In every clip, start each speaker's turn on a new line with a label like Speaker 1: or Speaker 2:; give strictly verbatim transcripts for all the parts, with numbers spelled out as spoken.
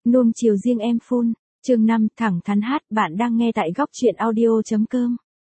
Speaker 1: Nuông chiều riêng em phun, chương năm thẳng thắn hát, bạn đang nghe tại góc truyện audio.com.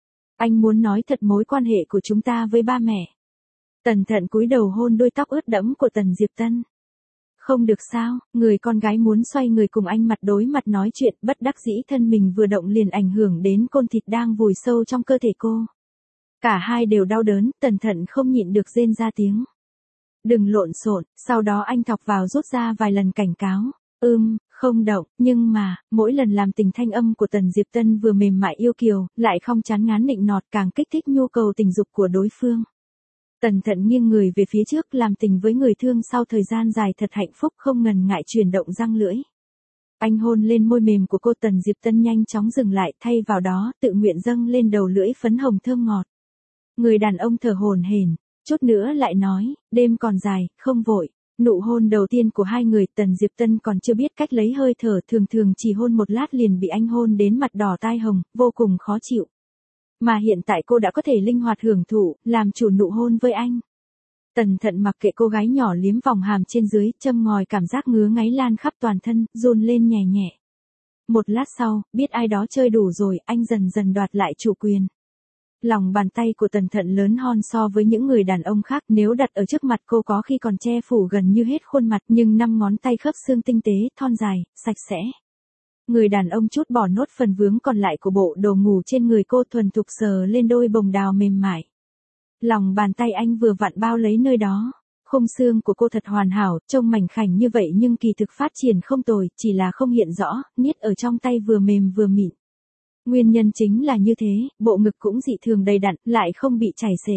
Speaker 1: Anh muốn nói thật mối quan hệ của chúng ta với ba mẹ. Tần Thận cúi đầu hôn đôi tóc ướt đẫm của Tần Diệp Tân. Không được sao, người con gái muốn xoay người cùng anh mặt đối mặt nói chuyện, bất đắc dĩ thân mình vừa động liền ảnh hưởng đến côn thịt đang vùi sâu trong cơ thể cô. Cả hai đều đau đớn, Tần Thận không nhịn được rên ra tiếng. Đừng lộn xộn, sau đó anh thọc vào rút ra vài lần cảnh cáo. Ưm, không động, nhưng mà, mỗi lần làm tình thanh âm của Tần Diệp Tân vừa mềm mại yêu kiều, lại không chán ngán nịnh nọt càng kích thích nhu cầu tình dục của đối phương. Tần Thận nghiêng người về phía trước làm tình với người thương sau thời gian dài thật hạnh phúc không ngần ngại chuyển động răng lưỡi. Anh hôn lên môi mềm của cô, Tần Diệp Tân nhanh chóng dừng lại, thay vào đó tự nguyện dâng lên đầu lưỡi phấn hồng thơm ngọt. Người đàn ông thở hổn hển, chút nữa lại nói, đêm còn dài, không vội. Nụ hôn đầu tiên của hai người, Tần Diệp Tân còn chưa biết cách lấy hơi thở, thường thường chỉ hôn một lát liền bị anh hôn đến mặt đỏ tai hồng, vô cùng khó chịu. Mà hiện tại cô đã có thể linh hoạt hưởng thụ, làm chủ nụ hôn với anh. Tần Thận mặc kệ cô gái nhỏ liếm vòng hàm trên dưới, châm ngòi cảm giác ngứa ngáy lan khắp toàn thân, run lên nhẹ nhẹ. Một lát sau, biết ai đó chơi đủ rồi, anh dần dần đoạt lại chủ quyền. Lòng bàn tay của Tần Thận lớn hon so với những người đàn ông khác, nếu đặt ở trước mặt cô có khi còn che phủ gần như hết khuôn mặt, nhưng năm ngón tay khớp xương tinh tế, thon dài, sạch sẽ. Người đàn ông chút bỏ nốt phần vướng còn lại của bộ đồ ngủ trên người cô, thuần thục sờ lên đôi bồng đào mềm mại. Lòng bàn tay anh vừa vặn bao lấy nơi đó. Khung xương của cô thật hoàn hảo, trông mảnh khảnh như vậy nhưng kỳ thực phát triển không tồi, chỉ là không hiện rõ, niết ở trong tay vừa mềm vừa mịn. Nguyên nhân chính là như thế, bộ ngực cũng dị thường đầy đặn, lại không bị chảy xể.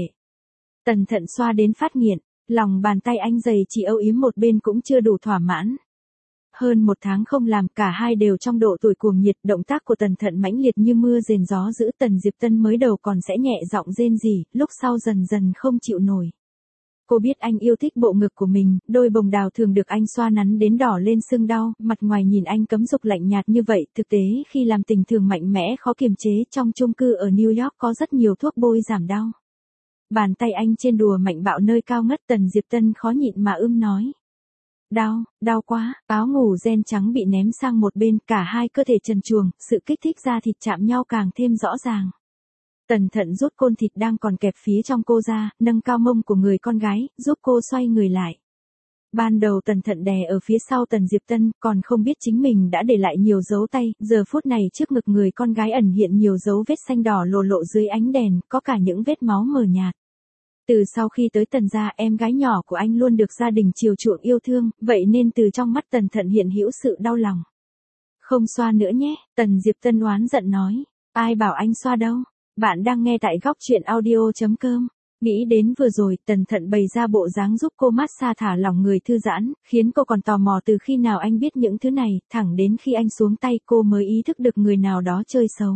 Speaker 1: Tần Thận xoa đến phát nghiện, lòng bàn tay anh dày chỉ âu yếm một bên cũng chưa đủ thỏa mãn. Hơn một tháng không làm, cả hai đều trong độ tuổi cuồng nhiệt, động tác của Tần Thận mãnh liệt như mưa rền gió dữ. Tần Diệp Tân mới đầu còn sẽ nhẹ giọng rên rỉ, lúc sau dần dần không chịu nổi. Cô biết anh yêu thích bộ ngực của mình, đôi bồng đào thường được anh xoa nắn đến đỏ lên sưng đau, mặt ngoài nhìn anh cấm dục lạnh nhạt như vậy, thực tế khi làm tình thường mạnh mẽ khó kiềm chế. Trong chung cư ở New York có rất nhiều thuốc bôi giảm đau. Bàn tay anh trên đùa mạnh bạo nơi cao ngất, Tần Diệp Tân khó nhịn mà ưm nói. Đau, đau quá, áo ngủ ren trắng bị ném sang một bên, cả hai cơ thể trần truồng, sự kích thích da thịt chạm nhau càng thêm rõ ràng. Tần Thận rút côn thịt đang còn kẹp phía trong cô ra, nâng cao mông của người con gái, giúp cô xoay người lại. Ban đầu Tần Thận đè ở phía sau Tần Diệp Tân, còn không biết chính mình đã để lại nhiều dấu tay, giờ phút này trước ngực người con gái ẩn hiện nhiều dấu vết xanh đỏ lộ lộ dưới ánh đèn, có cả những vết máu mờ nhạt. Từ sau khi tới Tần gia, em gái nhỏ của anh luôn được gia đình chiều chuộng yêu thương, vậy nên từ trong mắt Tần Thận hiện hữu sự đau lòng. Không xoa nữa nhé, Tần Diệp Tân oán giận nói. Ai bảo anh xoa đâu? Bạn đang nghe tại góc truyện audio.com. Nghĩ đến vừa rồi, Tần Thận bày ra bộ dáng giúp cô massage thả lỏng người thư giãn, khiến cô còn tò mò từ khi nào anh biết những thứ này, thẳng đến khi anh xuống tay cô mới ý thức được người nào đó chơi xấu.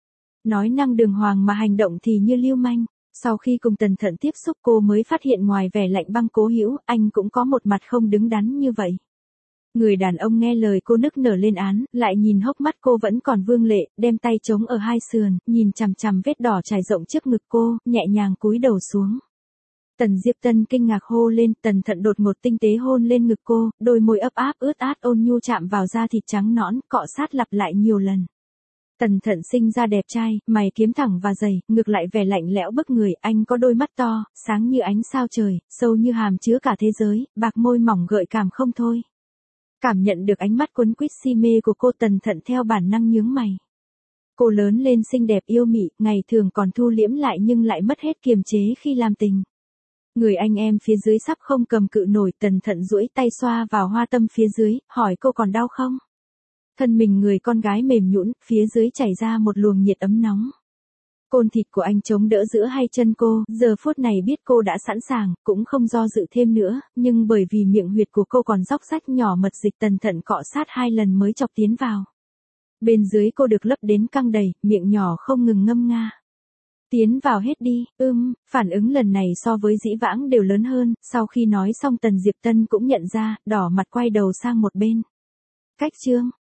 Speaker 1: Nói năng đường hoàng mà hành động thì như lưu manh. Sau khi cùng Tần Thận tiếp xúc cô mới phát hiện ngoài vẻ lạnh băng cố hữu, anh cũng có một mặt không đứng đắn như vậy. Người đàn ông nghe lời cô nức nở lên án, lại nhìn hốc mắt cô vẫn còn vương lệ, đem tay chống ở hai sườn, nhìn chằm chằm vết đỏ trải rộng trước ngực cô, nhẹ nhàng cúi đầu xuống. Tần Diệp Tân kinh ngạc hô lên, Tần Thận đột ngột tinh tế hôn lên ngực cô, đôi môi ấp áp ướt át ôn nhu chạm vào da thịt trắng nõn, cọ sát lặp lại nhiều lần. Tần Thận sinh ra đẹp trai, mày kiếm thẳng và dày, ngược lại vẻ lạnh lẽo bức người, anh có đôi mắt to, sáng như ánh sao trời, sâu như hàm chứa cả thế giới, bạc môi mỏng gợi cảm không thôi. Cảm nhận được ánh mắt cuốn quýt si mê của cô, Tần Thận theo bản năng nhướng mày. Cô lớn lên xinh đẹp yêu mị, ngày thường còn thu liễm lại nhưng lại mất hết kiềm chế khi làm tình. Người anh em phía dưới sắp không cầm cự nổi, Tần Thận duỗi tay xoa vào hoa tâm phía dưới, hỏi cô còn đau không? Thân mình người con gái mềm nhũn, phía dưới chảy ra một luồng nhiệt ấm nóng. Côn thịt của anh chống đỡ giữa hai chân cô, giờ phút này biết cô đã sẵn sàng, cũng không do dự thêm nữa, nhưng bởi vì miệng huyệt của cô còn róc rách nhỏ mật dịch, Tần Thận cọ sát hai lần mới chọc tiến vào. Bên dưới cô được lấp đến căng đầy, miệng nhỏ không ngừng ngâm nga. Tiến vào hết đi, ưm, phản ứng lần này so với dĩ vãng đều lớn hơn, sau khi nói xong Tần Diệp Tân cũng nhận ra, đỏ mặt quay đầu sang một bên. Cách chương.